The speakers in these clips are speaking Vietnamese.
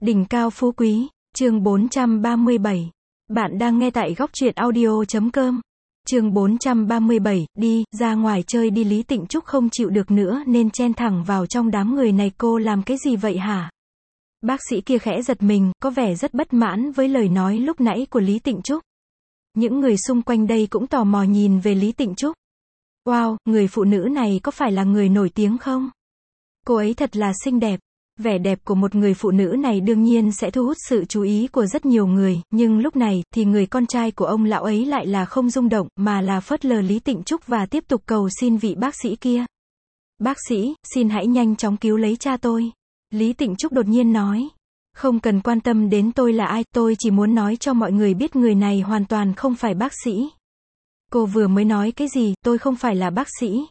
Đỉnh cao phú quý, chương 437. Bạn đang nghe tại góc truyện audio.com. Chương 437, đi, ra ngoài chơi đi. Lý Tịnh Trúc không chịu được nữa nên chen thẳng vào trong đám người này. Cô làm cái gì vậy hả? Bác sĩ kia khẽ giật mình, có vẻ rất bất mãn với lời nói lúc nãy của Lý Tịnh Trúc. Những người xung quanh đây cũng tò mò nhìn về Lý Tịnh Trúc. Wow, người phụ nữ này có phải là người nổi tiếng không? Cô ấy thật là xinh đẹp. Vẻ đẹp của một người phụ nữ này đương nhiên sẽ thu hút sự chú ý của rất nhiều người, nhưng lúc này, thì người con trai của ông lão ấy lại là không rung động, mà là phớt lờ Lý Tịnh Trúc và tiếp tục cầu xin vị bác sĩ kia. Bác sĩ, xin hãy nhanh chóng cứu lấy cha tôi. Lý Tịnh Trúc đột nhiên nói. Không cần quan tâm đến tôi là ai, tôi chỉ muốn nói cho mọi người biết người này hoàn toàn không phải bác sĩ. Cô vừa mới nói cái gì, tôi không phải là bác sĩ.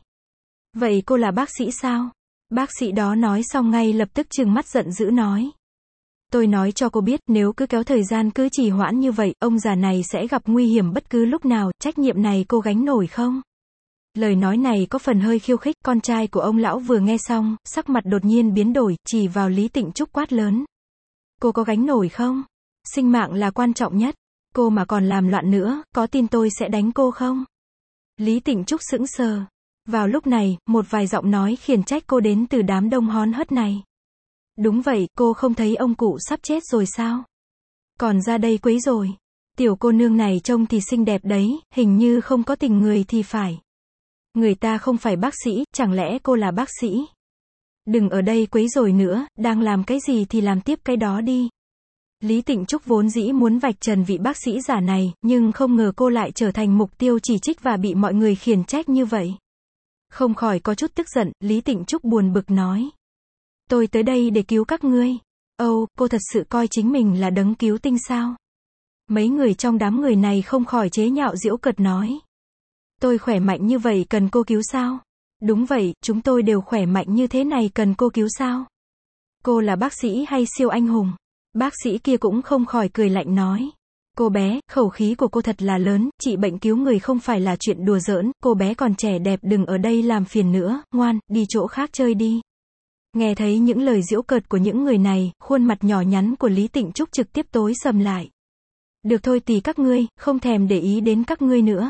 Vậy cô là bác sĩ sao? Bác sĩ đó nói xong ngay lập tức trừng mắt giận dữ nói. Tôi nói cho cô biết, nếu cứ kéo thời gian cứ trì hoãn như vậy, ông già này sẽ gặp nguy hiểm bất cứ lúc nào, trách nhiệm này cô gánh nổi không? Lời nói này có phần hơi khiêu khích, con trai của ông lão vừa nghe xong, sắc mặt đột nhiên biến đổi, chỉ vào Lý Tịnh Trúc quát lớn. Cô có gánh nổi không? Sinh mạng là quan trọng nhất. Cô mà còn làm loạn nữa, có tin tôi sẽ đánh cô không? Lý Tịnh Trúc sững sờ. Vào lúc này, một vài giọng nói khiển trách cô đến từ đám đông hón hớt này. Đúng vậy, cô không thấy ông cụ sắp chết rồi sao? Còn ra đây quấy rồi. Tiểu cô nương này trông thì xinh đẹp đấy, hình như không có tình người thì phải. Người ta không phải bác sĩ, chẳng lẽ cô là bác sĩ? Đừng ở đây quấy rối nữa, đang làm cái gì thì làm tiếp cái đó đi. Lý Tịnh Trúc vốn dĩ muốn vạch trần vị bác sĩ giả này, nhưng không ngờ cô lại trở thành mục tiêu chỉ trích và bị mọi người khiển trách như vậy. Không khỏi có chút tức giận, Lý Tịnh Trúc buồn bực nói. Tôi tới đây để cứu các ngươi. Âu, cô thật sự coi chính mình là đấng cứu tinh sao? Mấy người trong đám người này không khỏi chế nhạo giễu cợt nói. Tôi khỏe mạnh như vậy cần cô cứu sao? Đúng vậy, chúng tôi đều khỏe mạnh như thế này cần cô cứu sao? Cô là bác sĩ hay siêu anh hùng? Bác sĩ kia cũng không khỏi cười lạnh nói. Cô bé, khẩu khí của cô thật là lớn, trị bệnh cứu người không phải là chuyện đùa giỡn, cô bé còn trẻ đẹp đừng ở đây làm phiền nữa, ngoan, đi chỗ khác chơi đi. Nghe thấy những lời giễu cợt của những người này, khuôn mặt nhỏ nhắn của Lý Tịnh Trúc trực tiếp tối sầm lại. Được thôi tùy các ngươi, không thèm để ý đến các ngươi nữa.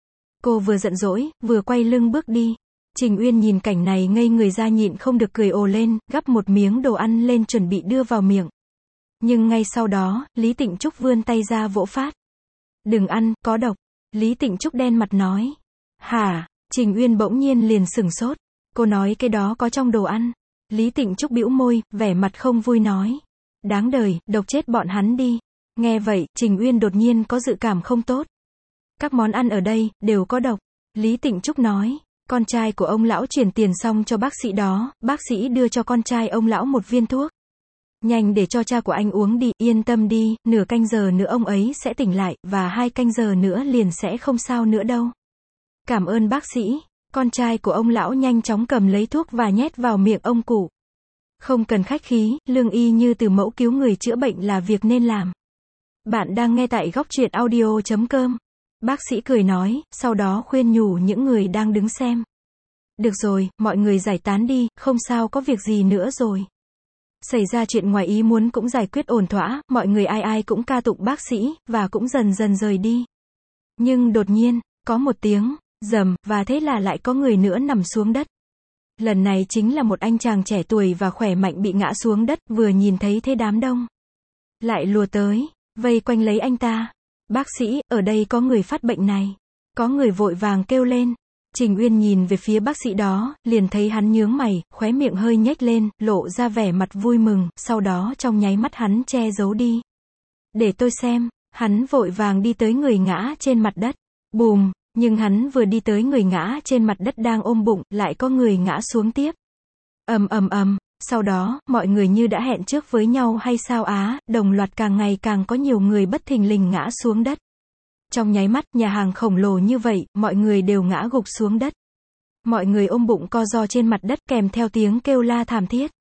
Cô vừa giận dỗi, vừa quay lưng bước đi. Trình Uyên nhìn cảnh này ngây người ra nhịn không được cười ồ lên, gắp một miếng đồ ăn lên chuẩn bị đưa vào miệng. Nhưng ngay sau đó, Lý Tịnh Trúc vươn tay ra vỗ phát. Đừng ăn, có độc. Lý Tịnh Trúc đen mặt nói. Hả? Trình Uyên bỗng nhiên liền sửng sốt. Cô nói cái đó có trong đồ ăn. Lý Tịnh Trúc bĩu môi, vẻ mặt không vui nói. Đáng đời, độc chết bọn hắn đi. Nghe vậy, Trình Uyên đột nhiên có dự cảm không tốt. Các món ăn ở đây, đều có độc. Lý Tịnh Trúc nói. Con trai của ông lão chuyển tiền xong cho bác sĩ đó, bác sĩ đưa cho con trai ông lão một viên thuốc. Nhanh để cho cha của anh uống đi, yên tâm đi, nửa canh giờ nữa ông ấy sẽ tỉnh lại, và 2 canh giờ nữa liền sẽ không sao nữa đâu. Cảm ơn bác sĩ. Con trai của ông lão nhanh chóng cầm lấy thuốc và nhét vào miệng ông cụ. Không cần khách khí, lương y như từ mẫu cứu người chữa bệnh là việc nên làm. Bạn đang nghe tại góc truyện audio.com. Bác sĩ cười nói, sau đó khuyên nhủ những người đang đứng xem. Được rồi, mọi người giải tán đi, không sao có việc gì nữa rồi. Xảy ra chuyện ngoài ý muốn cũng giải quyết ổn thỏa, mọi người ai ai cũng ca tụng bác sĩ, và cũng dần dần rời đi. Nhưng đột nhiên, có một tiếng, rầm, và thế là lại có người nữa nằm xuống đất. Lần này chính là một anh chàng trẻ tuổi và khỏe mạnh bị ngã xuống đất, vừa nhìn thấy thế đám đông. Lại lùa tới, vây quanh lấy anh ta. Bác sĩ, ở đây có người phát bệnh này. Có người vội vàng kêu lên. Trình Uyên nhìn về phía bác sĩ đó, liền thấy hắn nhướng mày, khóe miệng hơi nhếch lên, lộ ra vẻ mặt vui mừng, sau đó trong nháy mắt hắn che giấu đi. Để tôi xem, hắn vội vàng đi tới người ngã trên mặt đất. Bùm, nhưng hắn vừa đi tới người ngã trên mặt đất đang ôm bụng, lại có người ngã xuống tiếp. Ầm ầm ầm, sau đó, mọi người như đã hẹn trước với nhau hay sao á, đồng loạt càng ngày càng có nhiều người bất thình lình ngã xuống đất. Trong nháy mắt, nhà hàng khổng lồ như vậy, mọi người đều ngã gục xuống đất. Mọi người ôm bụng co ro trên mặt đất kèm theo tiếng kêu la thảm thiết.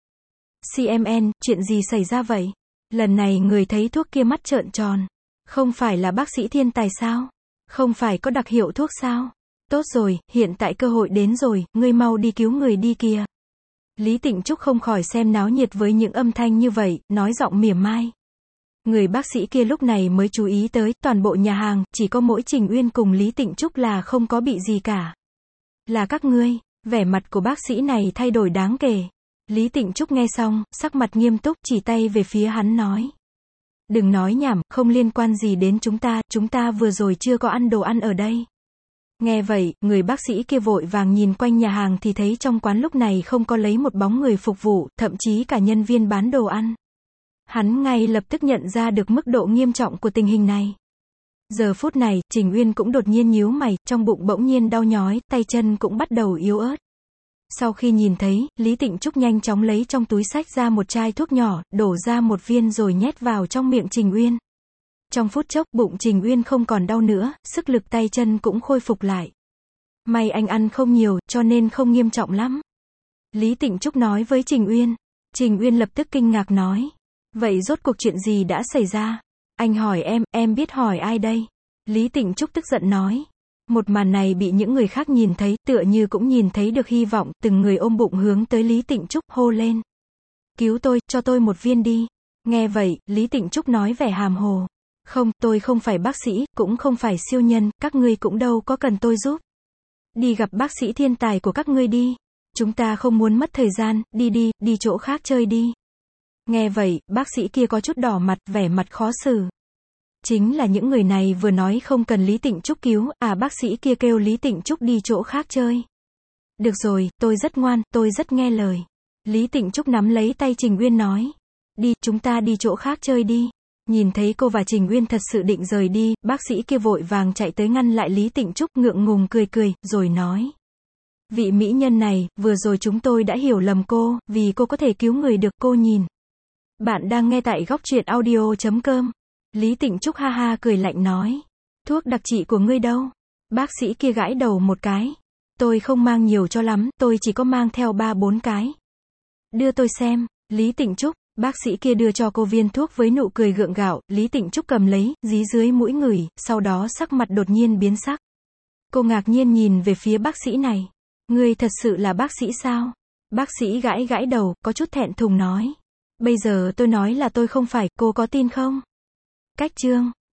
CMN, chuyện gì xảy ra vậy? Lần này người thấy thuốc kia mắt trợn tròn. Không phải là bác sĩ thiên tài sao? Không phải có đặc hiệu thuốc sao? Tốt rồi, hiện tại cơ hội đến rồi, ngươi mau đi cứu người đi kìa. Lý Tịnh Trúc không khỏi xem náo nhiệt với những âm thanh như vậy, nói giọng mỉa mai. Người bác sĩ kia lúc này mới chú ý tới, toàn bộ nhà hàng, chỉ có mỗi Trình Uyên cùng Lý Tịnh Trúc là không có bị gì cả. Là các ngươi, vẻ mặt của bác sĩ này thay đổi đáng kể. Lý Tịnh Trúc nghe xong, sắc mặt nghiêm túc, chỉ tay về phía hắn nói. Đừng nói nhảm, không liên quan gì đến chúng ta vừa rồi chưa có ăn đồ ăn ở đây. Nghe vậy, người bác sĩ kia vội vàng nhìn quanh nhà hàng thì thấy trong quán lúc này không có lấy một bóng người phục vụ, thậm chí cả nhân viên bán đồ ăn. Hắn ngay lập tức nhận ra được mức độ nghiêm trọng của tình hình này. Giờ phút này, Trình Uyên cũng đột nhiên nhíu mày, trong bụng bỗng nhiên đau nhói, tay chân cũng bắt đầu yếu ớt. Sau khi nhìn thấy, Lý Tịnh Trúc nhanh chóng lấy trong túi xách ra một chai thuốc nhỏ, đổ ra một viên rồi nhét vào trong miệng Trình Uyên. Trong phút chốc, bụng Trình Uyên không còn đau nữa, sức lực tay chân cũng khôi phục lại. May anh ăn không nhiều, cho nên không nghiêm trọng lắm. Lý Tịnh Trúc nói với Trình Uyên. Trình Uyên lập tức kinh ngạc nói. Vậy rốt cuộc chuyện gì đã xảy ra? Anh hỏi em biết hỏi ai đây? Lý Tịnh Trúc tức giận nói. Một màn này bị những người khác nhìn thấy, tựa như cũng nhìn thấy được hy vọng, từng người ôm bụng hướng tới Lý Tịnh Trúc, hô lên. Cứu tôi, cho tôi một viên đi. Nghe vậy, Lý Tịnh Trúc nói vẻ hàm hồ. Không, tôi không phải bác sĩ, cũng không phải siêu nhân, các ngươi cũng đâu có cần tôi giúp. Đi gặp bác sĩ thiên tài của các ngươi đi. Chúng ta không muốn mất thời gian, đi chỗ khác chơi đi. Nghe vậy, bác sĩ kia có chút đỏ mặt, vẻ mặt khó xử. Chính là những người này vừa nói không cần Lý Tịnh Trúc cứu, bác sĩ kia kêu Lý Tịnh Trúc đi chỗ khác chơi. Được rồi, tôi rất ngoan, tôi rất nghe lời. Lý Tịnh Trúc nắm lấy tay Trình Uyên nói. Đi, chúng ta đi chỗ khác chơi đi. Nhìn thấy cô và Trình Uyên thật sự định rời đi, bác sĩ kia vội vàng chạy tới ngăn lại Lý Tịnh Trúc, ngượng ngùng cười, rồi nói. Vị mỹ nhân này, vừa rồi chúng tôi đã hiểu lầm cô, vì cô có thể cứu người được, cô nhìn. Bạn đang nghe tại góc truyện audio.com. Lý Tịnh Trúc ha ha cười lạnh nói. Thuốc đặc trị của ngươi đâu? Bác sĩ kia gãi đầu một cái. Tôi không mang nhiều cho lắm, tôi chỉ có mang theo 3-4 cái. Đưa tôi xem. Lý Tịnh Trúc, bác sĩ kia đưa cho cô viên thuốc với nụ cười gượng gạo, Lý Tịnh Trúc cầm lấy, dí dưới mũi ngửi, sau đó sắc mặt đột nhiên biến sắc. Cô ngạc nhiên nhìn về phía bác sĩ này. Ngươi thật sự là bác sĩ sao? Bác sĩ gãi đầu, có chút thẹn thùng nói. Bây giờ tôi nói là tôi không phải, cô có tin không? Cách chương